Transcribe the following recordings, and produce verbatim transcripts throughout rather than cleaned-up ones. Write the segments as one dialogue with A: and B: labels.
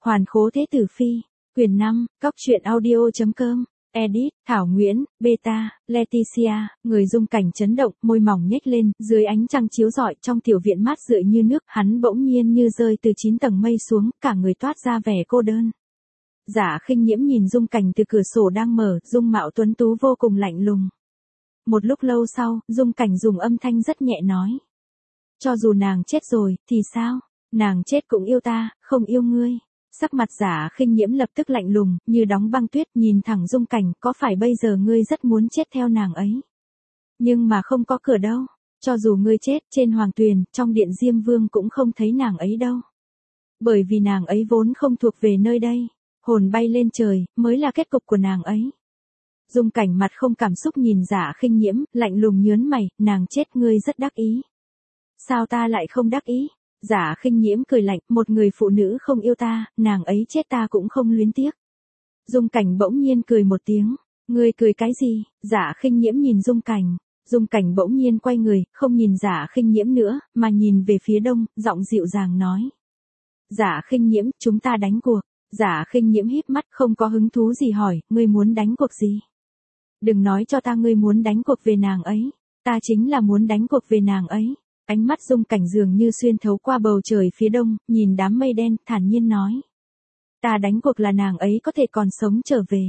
A: Hoàn khố thế tử phi, quyền năm, cóc truyện audio.com, edit, Thảo Nguyễn, Beta, Leticia, người dung cảnh chấn động, môi mỏng nhếch lên, dưới ánh trăng chiếu rọi trong tiểu viện mát rượi như nước, hắn bỗng nhiên như rơi từ chín tầng mây xuống, cả người toát ra vẻ cô đơn. Giả Khinh Nhiễm nhìn dung cảnh từ cửa sổ đang mở, dung mạo tuấn tú vô cùng lạnh lùng. Một lúc lâu sau, dung cảnh dùng âm thanh rất nhẹ nói. Cho dù nàng chết rồi, thì sao? Nàng chết cũng yêu ta, không yêu ngươi. Sắc mặt Giả Khinh Nhiễm lập tức lạnh lùng, như đóng băng tuyết, nhìn thẳng dung cảnh, có phải bây giờ ngươi rất muốn chết theo nàng ấy? Nhưng mà không có cửa đâu. Cho dù ngươi chết trên hoàng tuyền, trong điện Diêm Vương cũng không thấy nàng ấy đâu. Bởi vì nàng ấy vốn không thuộc về nơi đây. Hồn bay lên trời, mới là kết cục của nàng ấy. Dung cảnh mặt không cảm xúc nhìn Giả Khinh Nhiễm, lạnh lùng nhớn mày, nàng chết ngươi rất đắc ý. Sao ta lại không đắc ý? Giả Khinh Nhiễm cười lạnh, một người phụ nữ không yêu ta, nàng ấy chết ta cũng không luyến tiếc. Dung cảnh bỗng nhiên cười một tiếng, ngươi cười cái gì? Giả Khinh Nhiễm nhìn Dung cảnh, Dung cảnh bỗng nhiên quay người, không nhìn Giả Khinh Nhiễm nữa, mà nhìn về phía đông, giọng dịu dàng nói. Giả Khinh Nhiễm, chúng ta đánh cuộc. Giả Khinh Nhiễm híp mắt, không có hứng thú gì hỏi, ngươi muốn đánh cuộc gì? Đừng nói cho ta ngươi muốn đánh cuộc về nàng ấy, ta chính là muốn đánh cuộc về nàng ấy. Ánh mắt dung cảnh dường như xuyên thấu qua bầu trời phía đông, nhìn đám mây đen, thản nhiên nói. Ta đánh cuộc là nàng ấy có thể còn sống trở về.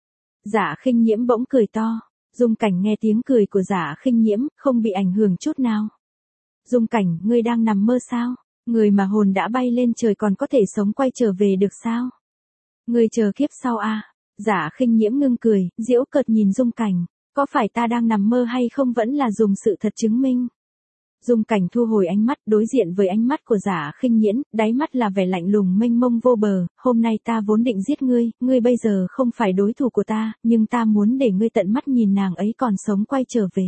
A: Giả Khinh Nhiễm bỗng cười to, dung cảnh nghe tiếng cười của Giả Khinh Nhiễm, không bị ảnh hưởng chút nào. Dung cảnh, ngươi đang nằm mơ sao? Người mà hồn đã bay lên trời còn có thể sống quay trở về được sao? Ngươi chờ kiếp sau à? Giả Khinh Nhiễm ngưng cười, giễu cợt nhìn dung cảnh, có phải ta đang nằm mơ hay không vẫn là dùng sự thật chứng minh? Dung cảnh thu hồi ánh mắt, đối diện với ánh mắt của Giả Khinh Nhiễm, đáy mắt là vẻ lạnh lùng mênh mông vô bờ, hôm nay ta vốn định giết ngươi, ngươi bây giờ không phải đối thủ của ta, nhưng ta muốn để ngươi tận mắt nhìn nàng ấy còn sống quay trở về.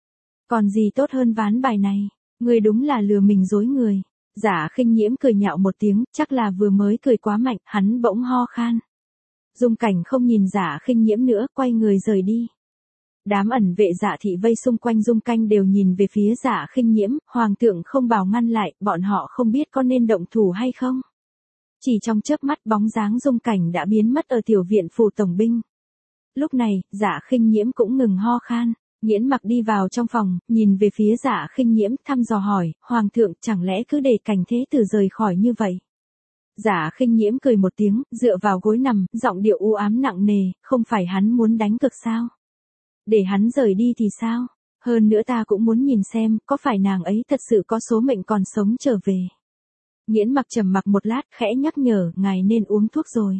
A: Còn gì tốt hơn ván bài này, ngươi đúng là lừa mình dối người. Giả Khinh Nhiễm cười nhạo một tiếng, chắc là vừa mới cười quá mạnh, hắn bỗng ho khan. Dung cảnh không nhìn Giả Khinh Nhiễm nữa, quay người rời đi. Đám ẩn vệ Dạ thị vây xung quanh dung canh đều nhìn về phía Giả Khinh Nhiễm, hoàng thượng không bảo ngăn lại, bọn họ không biết có nên động thủ hay không. Chỉ trong chớp mắt bóng dáng dung cảnh đã biến mất ở tiểu viện phủ tổng binh. Lúc này, Giả Khinh Nhiễm cũng ngừng ho khan. Nghiễn Mặc đi vào trong phòng, nhìn về phía Giả Khinh Nhiễm, thăm dò hỏi, hoàng thượng chẳng lẽ cứ để cảnh thế tử rời khỏi như vậy? Giả Khinh Nhiễm cười một tiếng, dựa vào gối nằm, giọng điệu u ám nặng nề, không phải hắn muốn đánh cược sao? Để hắn rời đi thì sao? Hơn nữa ta cũng muốn nhìn xem, có phải nàng ấy thật sự có số mệnh còn sống trở về. Nghiễn Mặc trầm mặc một lát, khẽ nhắc nhở, ngài nên uống thuốc rồi.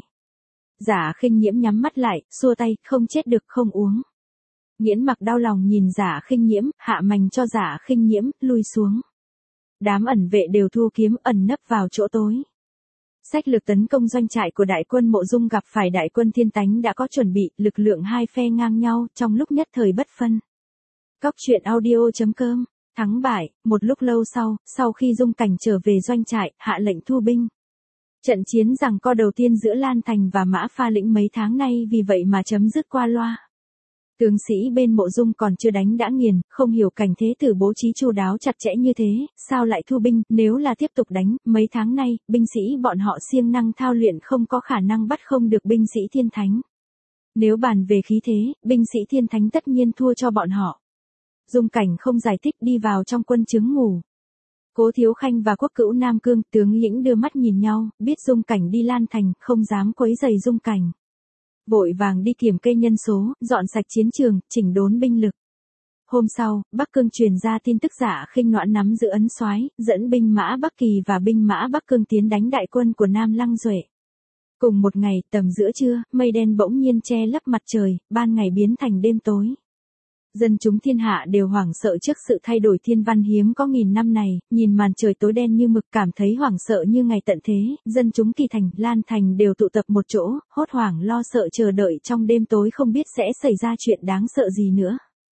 A: Giả Khinh Nhiễm nhắm mắt lại, xua tay, không chết được không uống. Nghiễn Mặc đau lòng nhìn Giả Khinh Nhiễm, hạ mành cho Giả Khinh Nhiễm, lui xuống. Đám ẩn vệ đều thu kiếm, ẩn nấp vào chỗ tối. Sách lược tấn công doanh trại của đại quân Mộ Dung gặp phải đại quân Thiên Tánh đã có chuẩn bị, lực lượng hai phe ngang nhau, trong lúc nhất thời bất phân. Cóc truyện audio.com, thắng bại, một lúc lâu sau, sau khi dung cảnh trở về doanh trại, hạ lệnh thu binh. Trận chiến giằng co đầu tiên giữa Lan Thành và Mã Pha Lĩnh mấy tháng nay vì vậy mà chấm dứt qua loa. Tướng sĩ bên Mộ Dung còn chưa đánh đã nghiền, không hiểu cảnh thế tử bố trí chu đáo chặt chẽ như thế, sao lại thu binh, nếu là tiếp tục đánh, mấy tháng nay, binh sĩ bọn họ siêng năng thao luyện không có khả năng bắt không được binh sĩ Thiên Thánh. Nếu bàn về khí thế, binh sĩ Thiên Thánh tất nhiên thua cho bọn họ. Dung cảnh không giải thích đi vào trong quân trướng ngủ. Cố Thiếu Khanh và Quốc Cữu Nam Cương, tướng lĩnh đưa mắt nhìn nhau, biết Dung cảnh đi Lan Thành, không dám quấy rầy Dung cảnh. Vội vàng đi kiểm kê nhân số, dọn sạch chiến trường, chỉnh đốn binh lực. Hôm sau, Bắc Cương truyền ra tin tức Giả Khinh Noãn nắm giữ ấn soái, dẫn binh mã Bắc Kỳ và binh mã Bắc Cương tiến đánh đại quân của Nam Lăng Duệ. Cùng một ngày, tầm giữa trưa, mây đen bỗng nhiên che lấp mặt trời, ban ngày biến thành đêm tối. Dân chúng thiên hạ đều hoảng sợ trước sự thay đổi thiên văn hiếm có nghìn năm này, nhìn màn trời tối đen như mực cảm thấy hoảng sợ như ngày tận thế, dân chúng Kỳ Thành, Lan Thành đều tụ tập một chỗ, hốt hoảng lo sợ chờ đợi trong đêm tối không biết sẽ xảy ra chuyện đáng sợ gì nữa.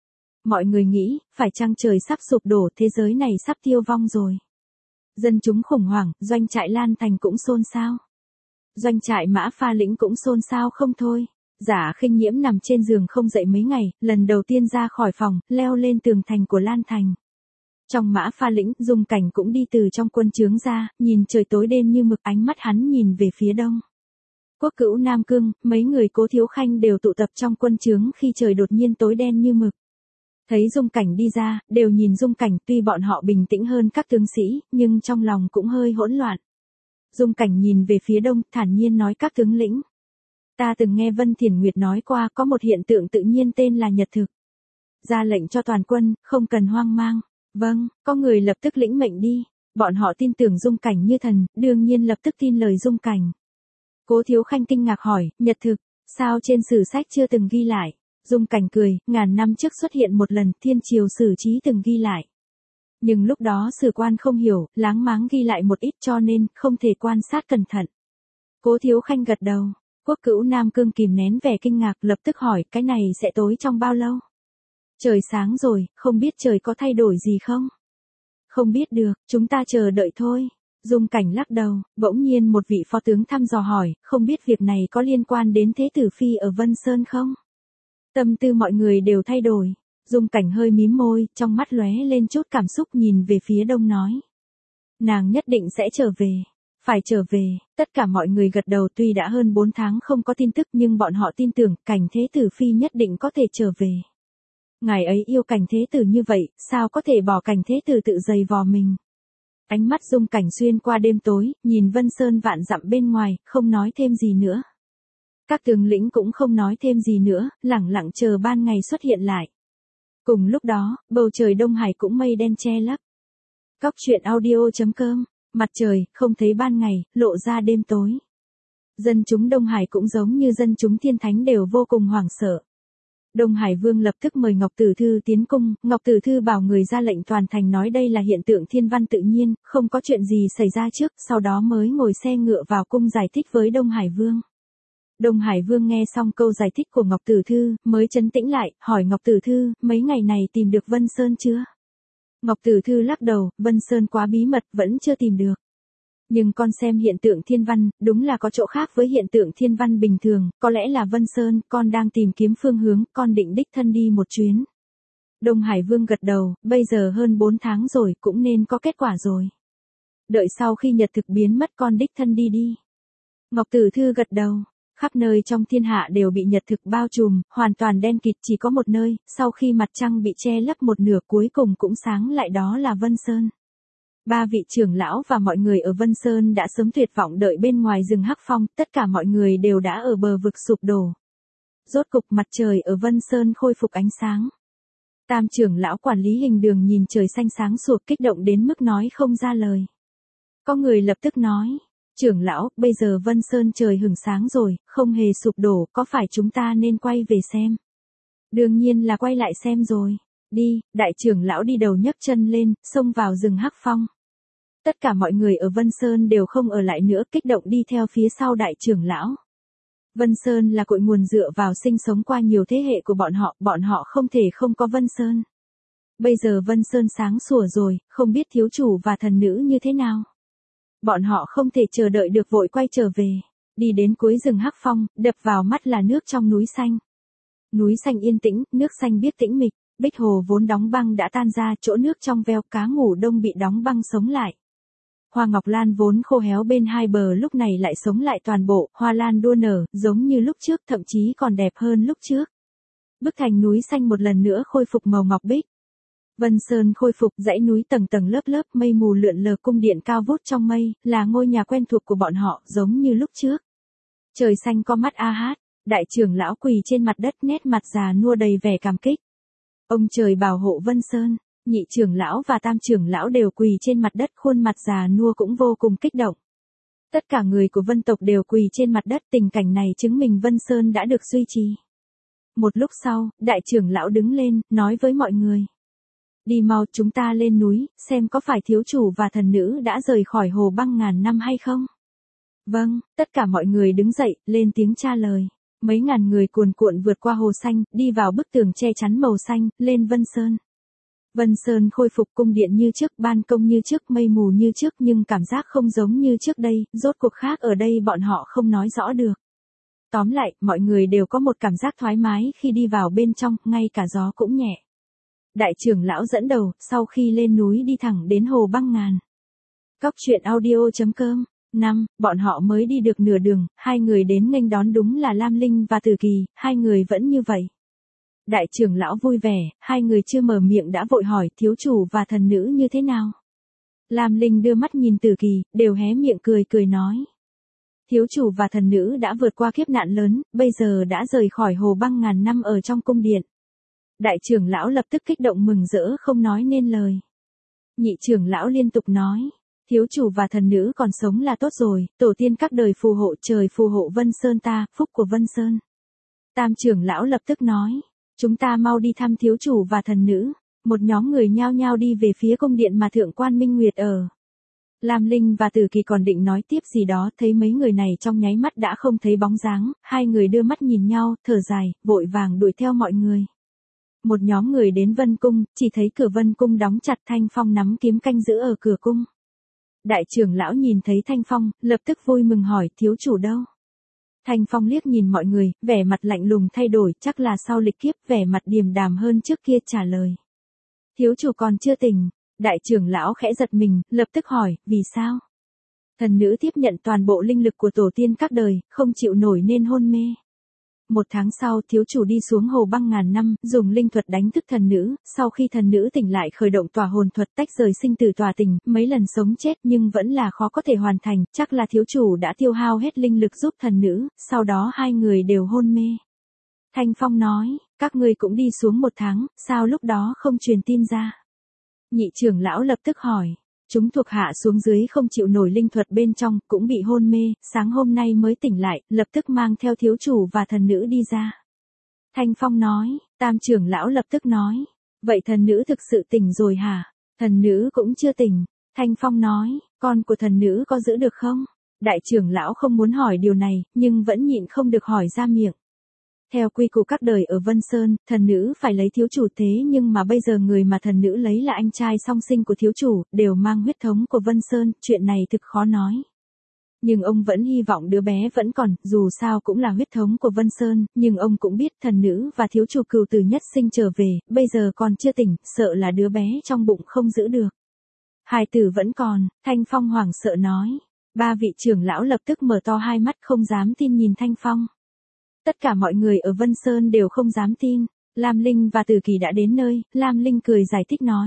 A: Mọi người nghĩ, phải chăng trời sắp sụp đổ, thế giới này sắp tiêu vong rồi. Dân chúng khủng hoảng, doanh trại Lan Thành cũng xôn xao. Doanh trại Mã Pha Lĩnh cũng xôn xao không thôi. Giả Khinh Nhiễm nằm trên giường không dậy mấy ngày, lần đầu tiên ra khỏi phòng, leo lên tường thành của Lan Thành. Trong Mã Pha Lĩnh, Dung Cảnh cũng đi từ trong quân trướng ra, nhìn trời tối đen như mực, ánh mắt hắn nhìn về phía đông. Quốc Cữu Nam Cương, mấy người Cố Thiếu Khanh đều tụ tập trong quân trướng khi trời đột nhiên tối đen như mực. Thấy Dung Cảnh đi ra, đều nhìn Dung Cảnh, tuy bọn họ bình tĩnh hơn các tướng sĩ, nhưng trong lòng cũng hơi hỗn loạn. Dung Cảnh nhìn về phía đông, thản nhiên nói các tướng lĩnh. Ta từng nghe Vân Thiền Nguyệt nói qua có một hiện tượng tự nhiên tên là nhật thực. Ra lệnh cho toàn quân, không cần hoang mang. Vâng, có người lập tức lĩnh mệnh đi. Bọn họ tin tưởng Dung Cảnh như thần, đương nhiên lập tức tin lời Dung Cảnh. Cố Thiếu Khanh kinh ngạc hỏi, nhật thực, sao trên sử sách chưa từng ghi lại? Dung Cảnh cười, ngàn năm trước xuất hiện một lần, thiên triều sử trí từng ghi lại. Nhưng lúc đó sử quan không hiểu, láng máng ghi lại một ít cho nên không thể quan sát cẩn thận. Cố Thiếu Khanh gật đầu. Quốc Cữu Nam Cương kìm nén vẻ kinh ngạc, lập tức hỏi, cái này sẽ tối trong bao lâu? Trời sáng rồi, không biết trời có thay đổi gì không? Không biết được, chúng ta chờ đợi thôi. Dung Cảnh lắc đầu, bỗng nhiên một vị phó tướng thăm dò hỏi, không biết việc này có liên quan đến Thế Tử Phi ở Vân Sơn không? Tâm tư mọi người đều thay đổi. Dung Cảnh hơi mím môi, trong mắt lóe lên chút cảm xúc nhìn về phía đông nói. Nàng nhất định sẽ trở về. Phải trở về, tất cả mọi người gật đầu tuy đã hơn bốn tháng không có tin tức nhưng bọn họ tin tưởng Cảnh Thế Tử Phi nhất định có thể trở về. Ngài ấy yêu Cảnh Thế Tử như vậy, sao có thể bỏ Cảnh Thế Tử tự giày vò mình. Ánh mắt Dung Cảnh xuyên qua đêm tối, nhìn Vân Sơn vạn dặm bên ngoài, không nói thêm gì nữa. Các tướng lĩnh cũng không nói thêm gì nữa, lẳng lặng chờ ban ngày xuất hiện lại. Cùng lúc đó, bầu trời Đông Hải cũng mây đen che lấp. Cóc truyện audio chấm com, mặt trời, không thấy ban ngày, lộ ra đêm tối. Dân chúng Đông Hải cũng giống như dân chúng Thiên Thánh đều vô cùng hoảng sợ. Đông Hải Vương lập tức mời Ngọc Tử Thư tiến cung, Ngọc Tử Thư bảo người ra lệnh toàn thành nói đây là hiện tượng thiên văn tự nhiên, không có chuyện gì xảy ra trước, sau đó mới ngồi xe ngựa vào cung giải thích với Đông Hải Vương. Đông Hải Vương nghe xong câu giải thích của Ngọc Tử Thư, mới trấn tĩnh lại, hỏi Ngọc Tử Thư, mấy ngày này tìm được Vân Sơn chưa? Ngọc Tử Thư lắc đầu, Vân Sơn quá bí mật, vẫn chưa tìm được. Nhưng con xem hiện tượng thiên văn, đúng là có chỗ khác với hiện tượng thiên văn bình thường, có lẽ là Vân Sơn, con đang tìm kiếm phương hướng, con định đích thân đi một chuyến. Đông Hải Vương gật đầu, bây giờ hơn bốn tháng rồi, cũng nên có kết quả rồi. Đợi sau khi nhật thực biến mất con đích thân đi đi. Ngọc Tử Thư gật đầu. Khắp nơi trong thiên hạ đều bị nhật thực bao trùm, hoàn toàn đen kịt, chỉ có một nơi, sau khi mặt trăng bị che lấp một nửa cuối cùng cũng sáng lại, đó là Vân Sơn. Ba vị trưởng lão và mọi người ở Vân Sơn đã sớm tuyệt vọng đợi bên ngoài rừng Hắc Phong, tất cả mọi người đều đã ở bờ vực sụp đổ. Rốt cục mặt trời ở Vân Sơn khôi phục ánh sáng. Tam trưởng lão quản lý hình đường nhìn trời xanh sáng sủa, kích động đến mức nói không ra lời. Có người lập tức nói. Trưởng lão, bây giờ Vân Sơn trời hửng sáng rồi, không hề sụp đổ, có phải chúng ta nên quay về xem? Đương nhiên là quay lại xem rồi. Đi, đại trưởng lão đi đầu nhấc chân lên, xông vào rừng Hắc Phong. Tất cả mọi người ở Vân Sơn đều không ở lại nữa, kích động đi theo phía sau đại trưởng lão. Vân Sơn là cội nguồn dựa vào sinh sống qua nhiều thế hệ của bọn họ, bọn họ không thể không có Vân Sơn. Bây giờ Vân Sơn sáng sủa rồi, không biết thiếu chủ và thần nữ như thế nào. Bọn họ không thể chờ đợi được vội quay trở về. Đi đến cuối rừng Hắc Phong, đập vào mắt là nước trong núi xanh. Núi xanh yên tĩnh, nước xanh biếc tĩnh mịch, bích hồ vốn đóng băng đã tan ra, chỗ nước trong veo, cá ngủ đông bị đóng băng sống lại. Hoa ngọc lan vốn khô héo bên hai bờ lúc này lại sống lại toàn bộ, hoa lan đua nở, giống như lúc trước, thậm chí còn đẹp hơn lúc trước. Bức thành núi xanh một lần nữa khôi phục màu ngọc bích. Vân Sơn khôi phục, dãy núi tầng tầng lớp lớp, mây mù lượn lờ, cung điện cao vút trong mây, là ngôi nhà quen thuộc của bọn họ, giống như lúc trước. Trời xanh có mắt a hát, đại trưởng lão quỳ trên mặt đất, nét mặt già nua đầy vẻ cảm kích. Ông trời bảo hộ Vân Sơn, nhị trưởng lão và tam trưởng lão đều quỳ trên mặt đất, khuôn mặt già nua cũng vô cùng kích động. Tất cả người của Vân tộc đều quỳ trên mặt đất, tình cảnh này chứng minh Vân Sơn đã được duy trì. Một lúc sau, đại trưởng lão đứng lên, nói với mọi người. Đi mau, chúng ta lên núi, xem có phải thiếu chủ và thần nữ đã rời khỏi hồ băng ngàn năm hay không? Vâng, tất cả mọi người đứng dậy, lên tiếng trả lời. Mấy ngàn người cuồn cuộn vượt qua hồ xanh, đi vào bức tường che chắn màu xanh, lên Vân Sơn. Vân Sơn khôi phục, cung điện như trước, ban công như trước, mây mù như trước, nhưng cảm giác không giống như trước đây, rốt cuộc khác ở đây bọn họ không nói rõ được. Tóm lại, mọi người đều có một cảm giác thoải mái khi đi vào bên trong, ngay cả gió cũng nhẹ. Đại trưởng lão dẫn đầu, sau khi lên núi đi thẳng đến hồ băng ngàn. Cóc truyện audio.com. năm. Bọn họ mới đi được nửa đường, hai người đến nghênh đón đúng là Lam Linh và Tử Kỳ, hai người vẫn như vậy. Đại trưởng lão vui vẻ, hai người chưa mở miệng đã vội hỏi thiếu chủ và thần nữ như thế nào. Lam Linh đưa mắt nhìn Tử Kỳ, đều hé miệng cười cười nói. Thiếu chủ và thần nữ đã vượt qua kiếp nạn lớn, bây giờ đã rời khỏi hồ băng ngàn năm ở trong cung điện. Đại trưởng lão lập tức kích động mừng rỡ không nói nên lời. Nhị trưởng lão liên tục nói. Thiếu chủ và thần nữ còn sống là tốt rồi, tổ tiên các đời phù hộ trời phù hộ Vân Sơn ta, phúc của Vân Sơn. Tam trưởng lão lập tức nói. Chúng ta mau đi thăm thiếu chủ và thần nữ. Một nhóm người nhao nhao đi về phía cung điện mà Thượng quan Minh Nguyệt ở. Lam Linh và Tử Kỳ còn định nói tiếp gì đó, thấy mấy người này trong nháy mắt đã không thấy bóng dáng, hai người đưa mắt nhìn nhau, thở dài, vội vàng đuổi theo mọi người. Một nhóm người đến Vân Cung, chỉ thấy cửa Vân Cung đóng chặt, Thanh Phong nắm kiếm canh giữ ở cửa cung. Đại trưởng lão nhìn thấy Thanh Phong, lập tức vui mừng hỏi thiếu chủ đâu. Thanh Phong liếc nhìn mọi người, vẻ mặt lạnh lùng thay đổi, chắc là sau lịch kiếp, vẻ mặt điềm đạm hơn trước kia trả lời. Thiếu chủ còn chưa tỉnh. Đại trưởng lão khẽ giật mình, lập tức hỏi, vì sao? Thần nữ tiếp nhận toàn bộ linh lực của tổ tiên các đời, không chịu nổi nên hôn mê. Một tháng sau, thiếu chủ đi xuống hồ băng ngàn năm, dùng linh thuật đánh thức thần nữ, sau khi thần nữ tỉnh lại khởi động tỏa hồn thuật tách rời sinh tử tỏa tình, mấy lần sống chết nhưng vẫn là khó có thể hoàn thành, chắc là thiếu chủ đã tiêu hao hết linh lực giúp thần nữ, sau đó hai người đều hôn mê. Thanh Phong nói, các ngươi cũng đi xuống một tháng, sao lúc đó không truyền tin ra? Nhị trưởng lão lập tức hỏi, chúng thuộc hạ xuống dưới không chịu nổi linh thuật bên trong, cũng bị hôn mê, sáng hôm nay mới tỉnh lại, lập tức mang theo thiếu chủ và thần nữ đi ra. Thanh Phong nói, tam trưởng lão lập tức nói, vậy thần nữ thực sự tỉnh rồi hả? Thần nữ cũng chưa tỉnh. Thanh Phong nói, con của thần nữ có giữ được không? Đại trưởng lão không muốn hỏi điều này, nhưng vẫn nhịn không được hỏi ra miệng. Theo quy củ các đời ở Vân Sơn, thần nữ phải lấy thiếu chủ, thế nhưng mà bây giờ người mà thần nữ lấy là anh trai song sinh của thiếu chủ, đều mang huyết thống của Vân Sơn, chuyện này thực khó nói. Nhưng ông vẫn hy vọng đứa bé vẫn còn, dù sao cũng là huyết thống của Vân Sơn, nhưng ông cũng biết thần nữ và thiếu chủ cừu tử nhất sinh trở về, bây giờ còn chưa tỉnh, sợ là đứa bé trong bụng không giữ được. Hài tử vẫn còn, Thanh Phong hoảng sợ nói. Ba vị trưởng lão lập tức mở to hai mắt không dám tin nhìn Thanh Phong. Tất cả mọi người ở Vân Sơn đều không dám tin. Lam Linh và Tử Kỳ đã đến nơi, Lam Linh cười giải thích nói.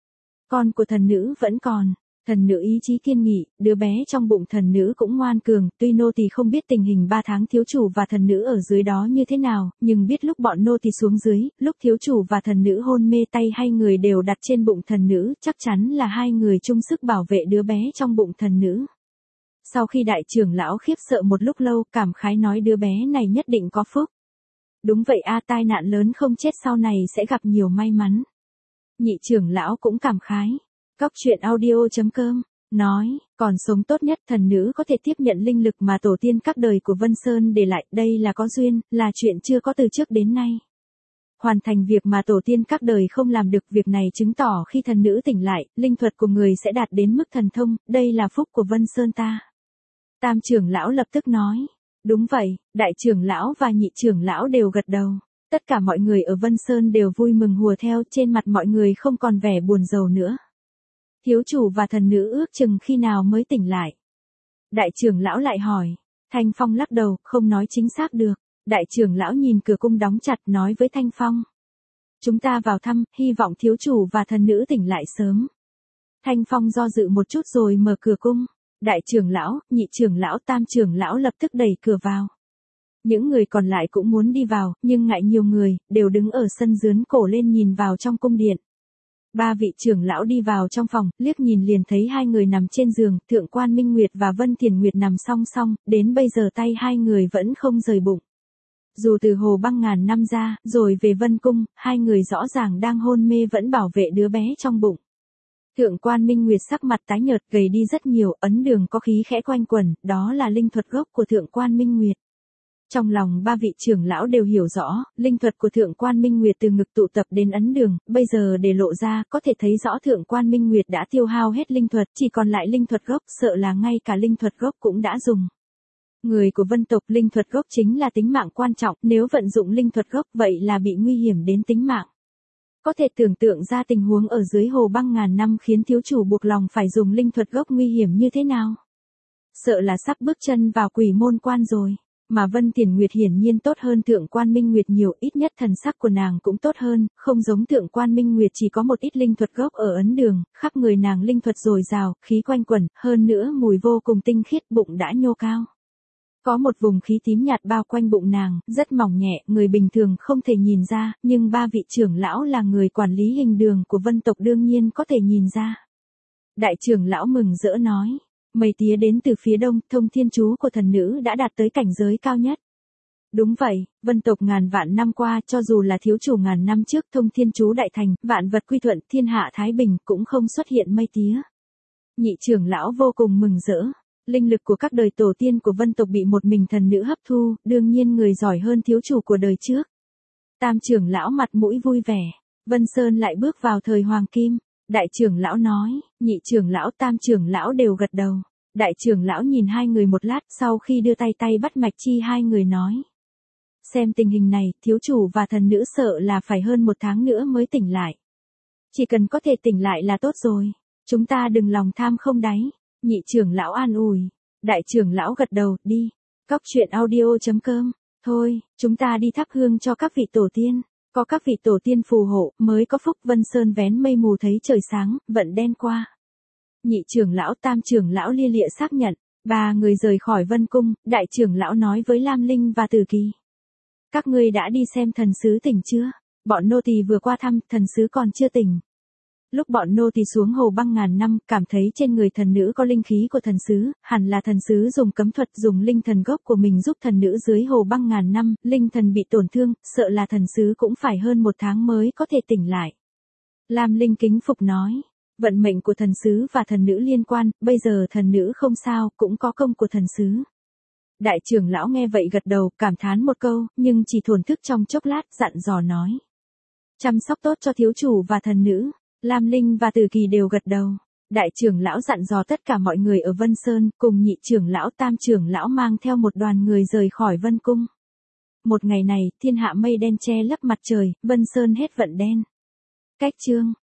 A: Con của thần nữ vẫn còn. Thần nữ ý chí kiên nghị, đứa bé trong bụng thần nữ cũng ngoan cường, tuy nô tỳ không biết tình hình ba tháng thiếu chủ và thần nữ ở dưới đó như thế nào, nhưng biết lúc bọn nô tỳ xuống dưới, lúc thiếu chủ và thần nữ hôn mê tay hai người đều đặt trên bụng thần nữ, chắc chắn là hai người chung sức bảo vệ đứa bé trong bụng thần nữ. Sau khi đại trưởng lão khiếp sợ một lúc lâu, cảm khái nói đứa bé này nhất định có phúc. Đúng vậy a, tai nạn lớn không chết sau này sẽ gặp nhiều may mắn. Nhị trưởng lão cũng cảm khái. Cóc truyện audio.com nói, còn sống tốt nhất thần nữ có thể tiếp nhận linh lực mà tổ tiên các đời của Vân Sơn để lại, đây là có duyên, là chuyện chưa có từ trước đến nay. Hoàn thành việc mà tổ tiên các đời không làm được, việc này chứng tỏ khi thần nữ tỉnh lại, linh thuật của người sẽ đạt đến mức thần thông, đây là phúc của Vân Sơn ta. Tam trưởng lão lập tức nói, đúng vậy, đại trưởng lão và nhị trưởng lão đều gật đầu. Tất cả mọi người ở Vân Sơn đều vui mừng hùa theo, trên mặt mọi người không còn vẻ buồn rầu nữa. Thiếu chủ và thần nữ ước chừng khi nào mới tỉnh lại? Đại trưởng lão lại hỏi. Thanh Phong lắc đầu, không nói chính xác được. Đại trưởng lão nhìn cửa cung đóng chặt nói với Thanh Phong. Chúng ta vào thăm, hy vọng thiếu chủ và thần nữ tỉnh lại sớm. Thanh Phong do dự một chút rồi mở cửa cung. Đại trưởng lão, nhị trưởng lão, tam trưởng lão lập tức đẩy cửa vào. Những người còn lại cũng muốn đi vào, nhưng ngại nhiều người, đều đứng ở sân dướn cổ lên nhìn vào trong cung điện. Ba vị trưởng lão đi vào trong phòng, liếc nhìn liền thấy hai người nằm trên giường, Thượng quan Minh Nguyệt và Vân Thiền Nguyệt nằm song song, đến bây giờ tay hai người vẫn không rời bụng. Dù từ hồ băng ngàn năm ra, rồi về Vân Cung, hai người rõ ràng đang hôn mê vẫn bảo vệ đứa bé trong bụng. Thượng quan Minh Nguyệt sắc mặt tái nhợt, gầy đi rất nhiều, ấn đường có khí khẽ quanh quẩn, đó là linh thuật gốc của Thượng quan Minh Nguyệt. Trong lòng ba vị trưởng lão đều hiểu rõ, linh thuật của Thượng quan Minh Nguyệt từ ngực tụ tập đến ấn đường, bây giờ để lộ ra, có thể thấy rõ Thượng quan Minh Nguyệt đã tiêu hao hết linh thuật, chỉ còn lại linh thuật gốc, sợ là ngay cả linh thuật gốc cũng đã dùng. Người của Vân tộc, linh thuật gốc chính là tính mạng quan trọng, nếu vận dụng linh thuật gốc vậy là bị nguy hiểm đến tính mạng. Có thể tưởng tượng ra tình huống ở dưới hồ băng ngàn năm khiến thiếu chủ buộc lòng phải dùng linh thuật gốc nguy hiểm như thế nào. Sợ là sắp bước chân vào quỷ môn quan rồi. Mà Vân Tiền Nguyệt hiển nhiên tốt hơn Thượng Quan Minh Nguyệt nhiều, ít nhất thần sắc của nàng cũng tốt hơn, không giống Thượng Quan Minh Nguyệt chỉ có một ít linh thuật gốc ở ấn đường, khắp người nàng linh thuật dồi dào, khí quanh quẩn, hơn nữa mùi vô cùng tinh khiết, bụng đã nhô cao. Có một vùng khí tím nhạt bao quanh bụng nàng, rất mỏng nhẹ, người bình thường không thể nhìn ra, nhưng ba vị trưởng lão là người quản lý hình đường của Vân tộc đương nhiên có thể nhìn ra. Đại trưởng lão mừng rỡ nói. Mây tía đến từ phía đông, thông thiên chú của thần nữ đã đạt tới cảnh giới cao nhất. Đúng vậy, Vân tộc ngàn vạn năm qua cho dù là thiếu chủ ngàn năm trước thông thiên chú đại thành, vạn vật quy thuận, thiên hạ thái bình cũng không xuất hiện mây tía. Nhị trưởng lão vô cùng mừng rỡ. Linh lực của các đời tổ tiên của Vân tộc bị một mình thần nữ hấp thu, đương nhiên người giỏi hơn thiếu chủ của đời trước. Tam trưởng lão mặt mũi vui vẻ. Vân Sơn lại bước vào thời hoàng kim. Đại trưởng lão nói, nhị trưởng lão tam trưởng lão đều gật đầu. Đại trưởng lão nhìn hai người một lát sau khi đưa tay tay bắt mạch chi hai người nói. Xem tình hình này, thiếu chủ và thần nữ sợ là phải hơn một tháng nữa mới tỉnh lại. Chỉ cần có thể tỉnh lại là tốt rồi. Chúng ta đừng lòng tham không đáy. Nhị trưởng lão an ủi. Đại trưởng lão gật đầu, đi. Cóc truyện audio chấm com. Thôi, chúng ta đi thắp hương cho các vị tổ tiên. Có các vị tổ tiên phù hộ, mới có phúc. Vân Sơn vén mây mù thấy trời sáng, vận đen qua. Nhị trưởng lão tam trưởng lão lia lịa xác nhận. Ba người rời khỏi Vân Cung, đại trưởng lão nói với Lam Linh và Tử Kỳ. Các ngươi đã đi xem thần sứ tỉnh chưa? Bọn nô tỳ vừa qua thăm, thần sứ còn chưa tỉnh. Lúc bọn nô tỳ xuống hồ băng ngàn năm, cảm thấy trên người thần nữ có linh khí của thần sứ, hẳn là thần sứ dùng cấm thuật dùng linh thần gốc của mình giúp thần nữ dưới hồ băng ngàn năm, linh thần bị tổn thương, sợ là thần sứ cũng phải hơn một tháng mới có thể tỉnh lại. Lam Linh kính phục nói, vận mệnh của thần sứ và thần nữ liên quan, bây giờ thần nữ không sao, cũng có công của thần sứ. Đại trưởng lão nghe vậy gật đầu, cảm thán một câu, nhưng chỉ thổn thức trong chốc lát, dặn dò nói. Chăm sóc tốt cho thiếu chủ và thần nữ. Lam Linh và Tử Kỳ đều gật đầu. Đại trưởng lão dặn dò tất cả mọi người ở Vân Sơn, cùng nhị trưởng lão tam trưởng lão mang theo một đoàn người rời khỏi Vân Cung. Một ngày này, thiên hạ mây đen che lấp mặt trời, Vân Sơn hết vận đen. Cách chương